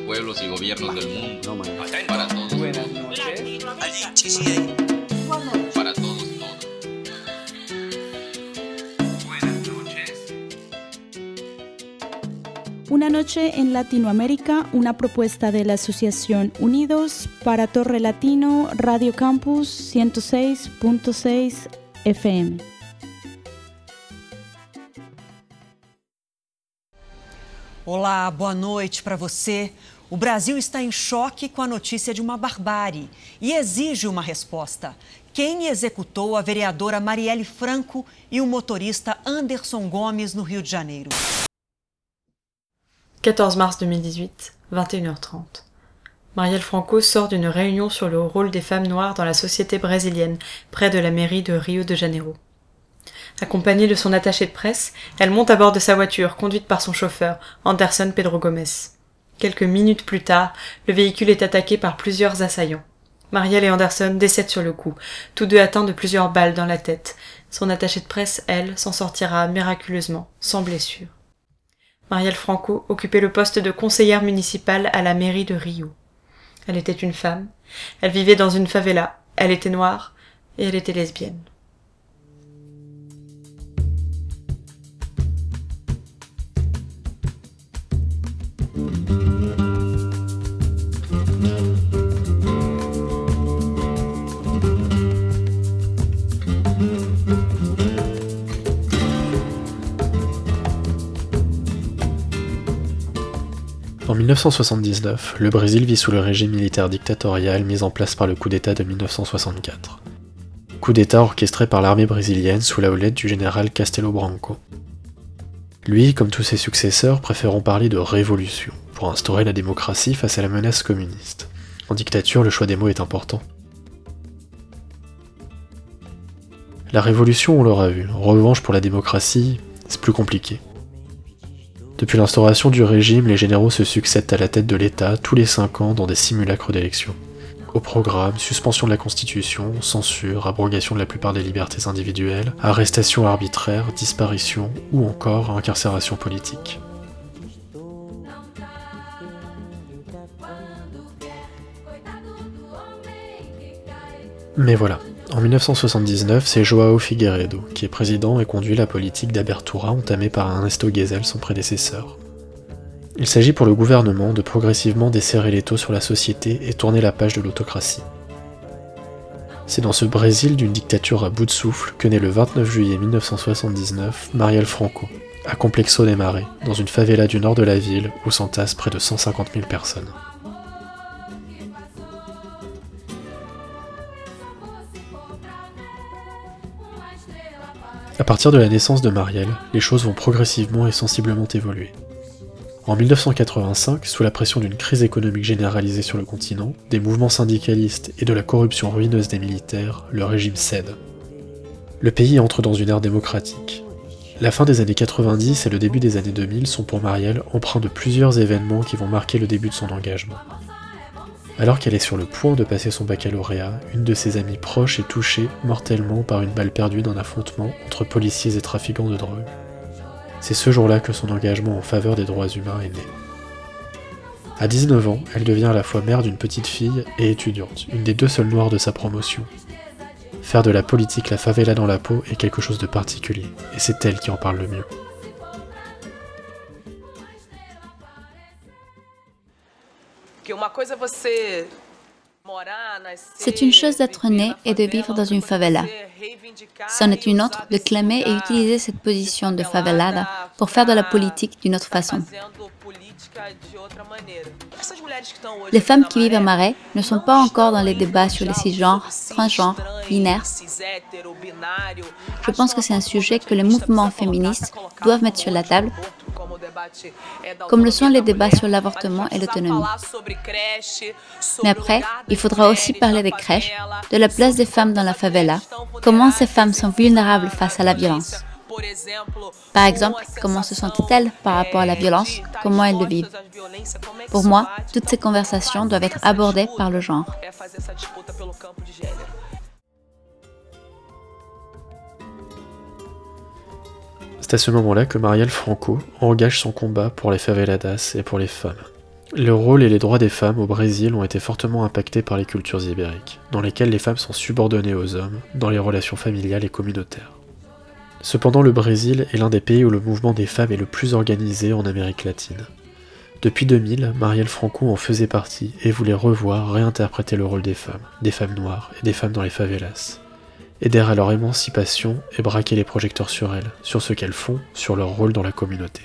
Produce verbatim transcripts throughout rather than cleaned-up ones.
pueblos y gobiernos del mundo. Para todos. Buenas noches. Para todos, todos. Buenas noches. Una noche en Latinoamérica, una propuesta de la Asociación Unidos para Torre Latino, Radio Campus ciento seis punto seis F M. Olá, boa noite para você. O Brasil está em choque com a notícia de uma barbárie e exige uma resposta. Quem executou a vereadora Marielle Franco e o motorista Anderson Gomes no Rio de Janeiro? quatorze mars deux mille dix-huit, vingt et une heures trente. Marielle Franco sort d'une réunion sur le rôle des femmes noires dans la société brésilienne, près de la mairie de Rio de Janeiro. Accompagnée de son attaché de presse, elle monte à bord de sa voiture, conduite par son chauffeur, Anderson Pedro Gomes. Quelques minutes plus tard, le véhicule est attaqué par plusieurs assaillants. Marielle et Anderson décèdent sur le coup, tous deux atteints de plusieurs balles dans la tête. Son attachée de presse, elle, s'en sortira miraculeusement, sans blessure. Marielle Franco occupait le poste de conseillère municipale à la mairie de Rio. Elle était une femme, elle vivait dans une favela, elle était noire et elle était lesbienne. En dix-neuf cent soixante-dix-neuf, le Brésil vit sous le régime militaire dictatorial mis en place par le coup d'État de dix-neuf cent soixante-quatre. Coup d'État orchestré par l'armée brésilienne sous la houlette du général Castelo Branco. Lui, comme tous ses successeurs, préférant parler de révolution, pour instaurer la démocratie face à la menace communiste. En dictature, le choix des mots est important. La révolution, on l'aura vu. En revanche, pour la démocratie, c'est plus compliqué. Depuis l'instauration du régime, les généraux se succèdent à la tête de l'État tous les cinq ans dans des simulacres d'élections. Au programme, suspension de la Constitution, censure, abrogation de la plupart des libertés individuelles, arrestation arbitraire, disparition ou encore incarcération politique. Mais voilà, en dix-neuf cent soixante-dix-neuf, c'est João Figueiredo qui est président et conduit la politique d'abertura entamée par Ernesto Geisel, son prédécesseur. Il s'agit pour le gouvernement de progressivement desserrer l'étau sur la société et tourner la page de l'autocratie. C'est dans ce Brésil d'une dictature à bout de souffle que naît le vingt-neuf juillet mille neuf cent soixante-dix-neuf Marielle Franco, à Complexo des Marais, dans une favela du nord de la ville où s'entassent près de cent cinquante mille personnes. À partir de la naissance de Marielle, les choses vont progressivement et sensiblement évoluer. En mille neuf cent quatre-vingt-cinq, sous la pression d'une crise économique généralisée sur le continent, des mouvements syndicalistes et de la corruption ruineuse des militaires, le régime cède. Le pays entre dans une ère démocratique. La fin des années quatre-vingt-dix et le début des années deux mille sont pour Marielle empreints de plusieurs événements qui vont marquer le début de son engagement. Alors qu'elle est sur le point de passer son baccalauréat, une de ses amies proches est touchée mortellement par une balle perdue d'un affrontement entre policiers et trafiquants de drogue. C'est ce jour-là que son engagement en faveur des droits humains est né. À dix-neuf ans, elle devient à la fois mère d'une petite fille et étudiante, une des deux seules noires de sa promotion. Faire de la politique la favela dans la peau est quelque chose de particulier, et c'est elle qui en parle le mieux. C'est une chose d'être né et de vivre dans une favela. C'en est une autre de clamer et utiliser cette position de favelada pour faire de la politique d'une autre façon. Les femmes qui vivent à Marais ne sont pas encore dans les débats sur les cisgenres, transgenres, binaires. Je pense que c'est un sujet que les mouvements féministes doivent mettre sur la table, comme le sont les débats sur l'avortement et l'autonomie. Mais après, il faudra aussi parler des crèches, de la place des femmes dans la favela, comment ces femmes sont vulnérables face à la violence. Par exemple, comment se sentent-elles par rapport à la violence, comment elles le vivent. Pour moi, toutes ces conversations doivent être abordées par le genre. C'est à ce moment-là que Marielle Franco engage son combat pour les faveladas et pour les femmes. Le rôle et les droits des femmes au Brésil ont été fortement impactés par les cultures ibériques, dans lesquelles les femmes sont subordonnées aux hommes dans les relations familiales et communautaires. Cependant, le Brésil est l'un des pays où le mouvement des femmes est le plus organisé en Amérique latine. Depuis deux mille, Marielle Franco en faisait partie et voulait revoir, réinterpréter le rôle des femmes, des femmes noires et des femmes dans les favelas, aider à leur émancipation et braquer les projecteurs sur elles, sur ce qu'elles font, sur leur rôle dans la communauté.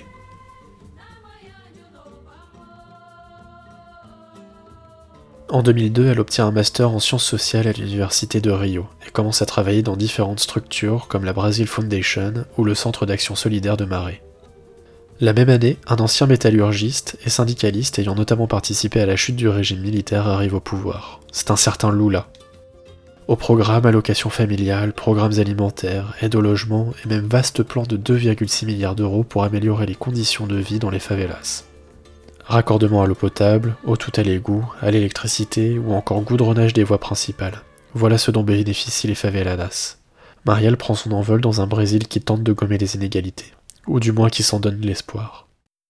En deux mille deux, elle obtient un master en sciences sociales à l'université de Rio et commence à travailler dans différentes structures comme la Brazil Foundation ou le Centre d'action solidaire de Maré. La même année, un ancien métallurgiste et syndicaliste ayant notamment participé à la chute du régime militaire arrive au pouvoir. C'est un certain Lula. Au programme allocation familiale, programmes alimentaires, aide au logement et même vaste plan de deux virgule six milliards d'euros pour améliorer les conditions de vie dans les favelas. Raccordement à l'eau potable, eau tout à l'égout, à l'électricité ou encore goudronnage des voies principales. Voilà ce dont bénéficient les faveladas. Marielle prend son envol dans un Brésil qui tente de gommer les inégalités, ou du moins qui s'en donne l'espoir.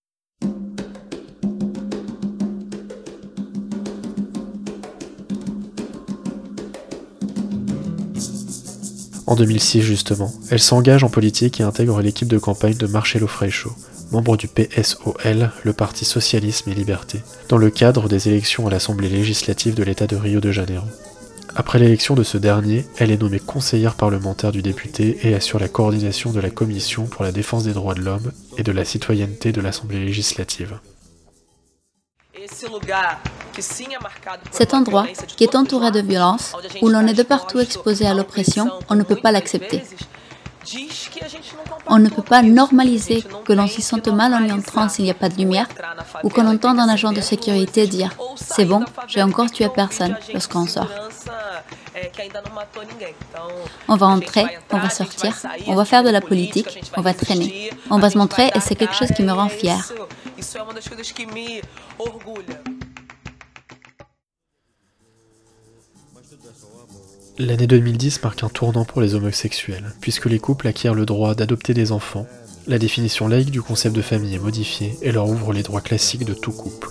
En deux mille six justement, elle s'engage en politique et intègre l'équipe de campagne de Marcelo Freixo, membre du P S O L, le Parti Socialisme et Liberté, dans le cadre des élections à l'Assemblée législative de l'État de Rio de Janeiro. Après l'élection de ce dernier, elle est nommée conseillère parlementaire du député et assure la coordination de la Commission pour la défense des droits de l'homme et de la citoyenneté de l'Assemblée législative. Cet endroit, qui est entouré de violence, où l'on est de partout exposé à l'oppression, on ne peut pas l'accepter. On ne peut pas normaliser que l'on s'y sente mal en y entrant s'il n'y a pas de lumière, ou qu'on entende un agent de sécurité dire « c'est bon, j'ai encore tué personne » lorsqu'on sort. On va entrer, on va sortir, on va faire de la politique, on va traîner, on va se montrer et c'est quelque chose qui me rend fière. L'année deux mille dix marque un tournant pour les homosexuels, puisque les couples acquièrent le droit d'adopter des enfants, la définition laïque du concept de famille est modifiée et leur ouvre les droits classiques de tout couple.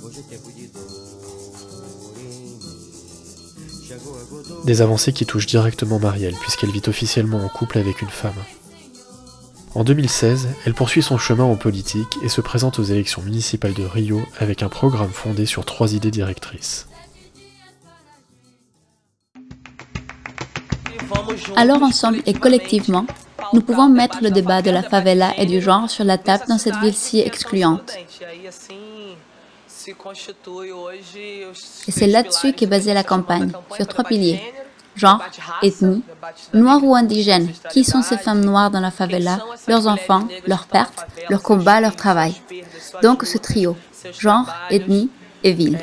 Des avancées qui touchent directement Marielle, puisqu'elle vit officiellement en couple avec une femme. En deux mille seize, elle poursuit son chemin en politique et se présente aux élections municipales de Rio avec un programme fondé sur trois idées directrices. Alors ensemble et collectivement, nous pouvons mettre le débat de la favela et du genre sur la table dans cette ville si excluante. Et c'est là-dessus qu'est basée la campagne, sur trois piliers. Genre, ethnie, noir ou indigène, qui sont ces femmes noires dans la favela, leurs enfants, leurs pertes, leurs combats, leur travail. Donc ce trio, genre, ethnie et ville.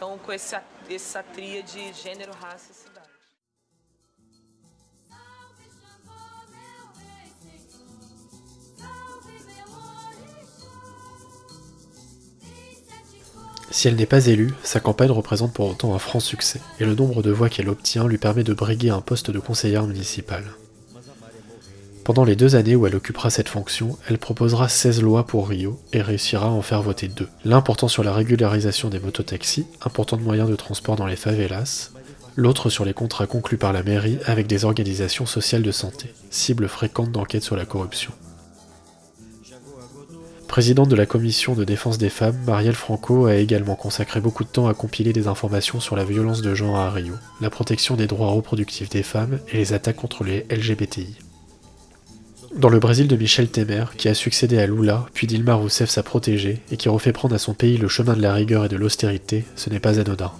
Si elle n'est pas élue, sa campagne représente pour autant un franc succès, et le nombre de voix qu'elle obtient lui permet de briguer un poste de conseillère municipale. Pendant les deux années où elle occupera cette fonction, elle proposera seize lois pour Rio et réussira à en faire voter deux. L'un portant sur la régularisation des mototaxis, important moyen de transport dans les favelas, l'autre sur les contrats conclus par la mairie avec des organisations sociales de santé, cible fréquente d'enquêtes sur la corruption. Présidente de la commission de défense des femmes, Marielle Franco a également consacré beaucoup de temps à compiler des informations sur la violence de genre à Rio, la protection des droits reproductifs des femmes et les attaques contre les L G B T I. Dans le Brésil de Michel Temer, qui a succédé à Lula, puis Dilma Rousseff sa protégée, et qui refait prendre à son pays le chemin de la rigueur et de l'austérité, ce n'est pas anodin.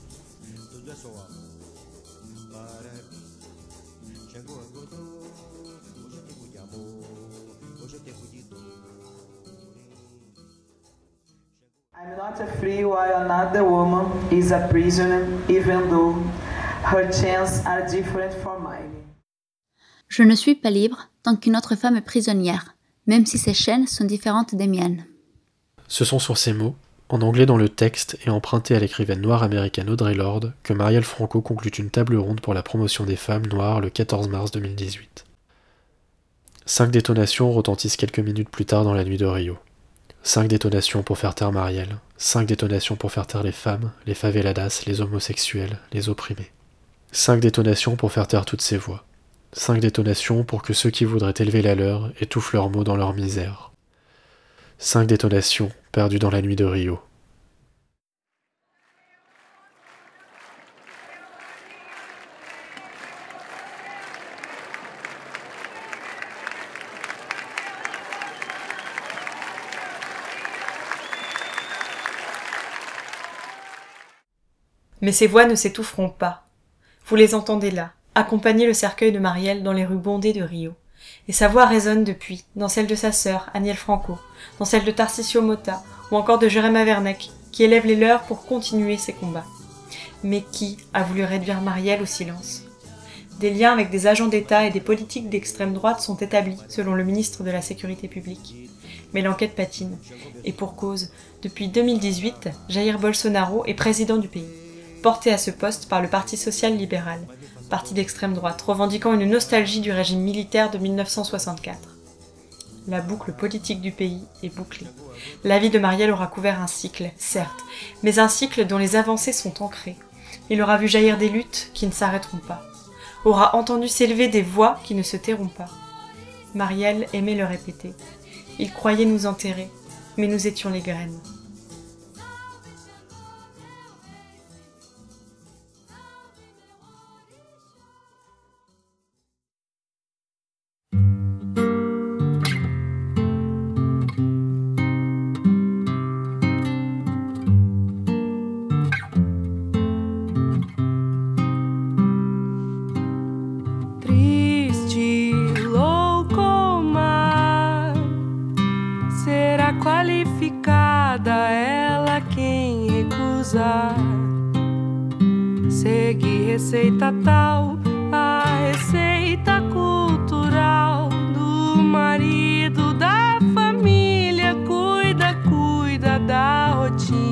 I'm not free while another woman is a prisoner, even though her chains are different from mine. Je ne suis pas libre tant qu'une autre femme est prisonnière, même si ses chaînes sont différentes des miennes. Ce sont sur ces mots, en anglais dans le texte et emprunté à l'écrivaine noire américaine Audre Lorde, que Marielle Franco conclut une table ronde pour la promotion des femmes noires le quatorze mars deux mille dix-huit. Cinq détonations retentissent quelques minutes plus tard dans la nuit de Rio. Cinq détonations pour faire taire Marielle. Cinq détonations pour faire taire les femmes, les faveladas, les homosexuels, les opprimés. Cinq détonations pour faire taire toutes ces voix. Cinq détonations pour que ceux qui voudraient élever la leur étouffent leurs mots dans leur misère. Cinq détonations perdues dans la nuit de Rio. Mais ces voix ne s'étoufferont pas. Vous les entendez là, accompagner le cercueil de Marielle dans les rues bondées de Rio. Et sa voix résonne depuis, dans celle de sa sœur, Aniel Franco, dans celle de Tarcisio Motta, ou encore de Jurema Werneck, qui élève les leurs pour continuer ses combats. Mais qui a voulu réduire Marielle au silence ? Des liens avec des agents d'État et des politiques d'extrême droite sont établis, selon le ministre de la Sécurité publique. Mais l'enquête patine. Et pour cause, depuis deux mille dix-huit, Jair Bolsonaro est président du pays, porté à ce poste par le Parti social-libéral, parti d'extrême droite, revendiquant une nostalgie du régime militaire de mille neuf cent soixante-quatre. La boucle politique du pays est bouclée. La vie de Marielle aura couvert un cycle, certes, mais un cycle dont les avancées sont ancrées. Il aura vu jaillir des luttes qui ne s'arrêteront pas, aura entendu s'élever des voix qui ne se tairont pas. Marielle aimait le répéter. Il croyait nous enterrer, mais nous étions les graines. Segue receita tal, a receita cultural do marido da família, cuida, cuida da rotina.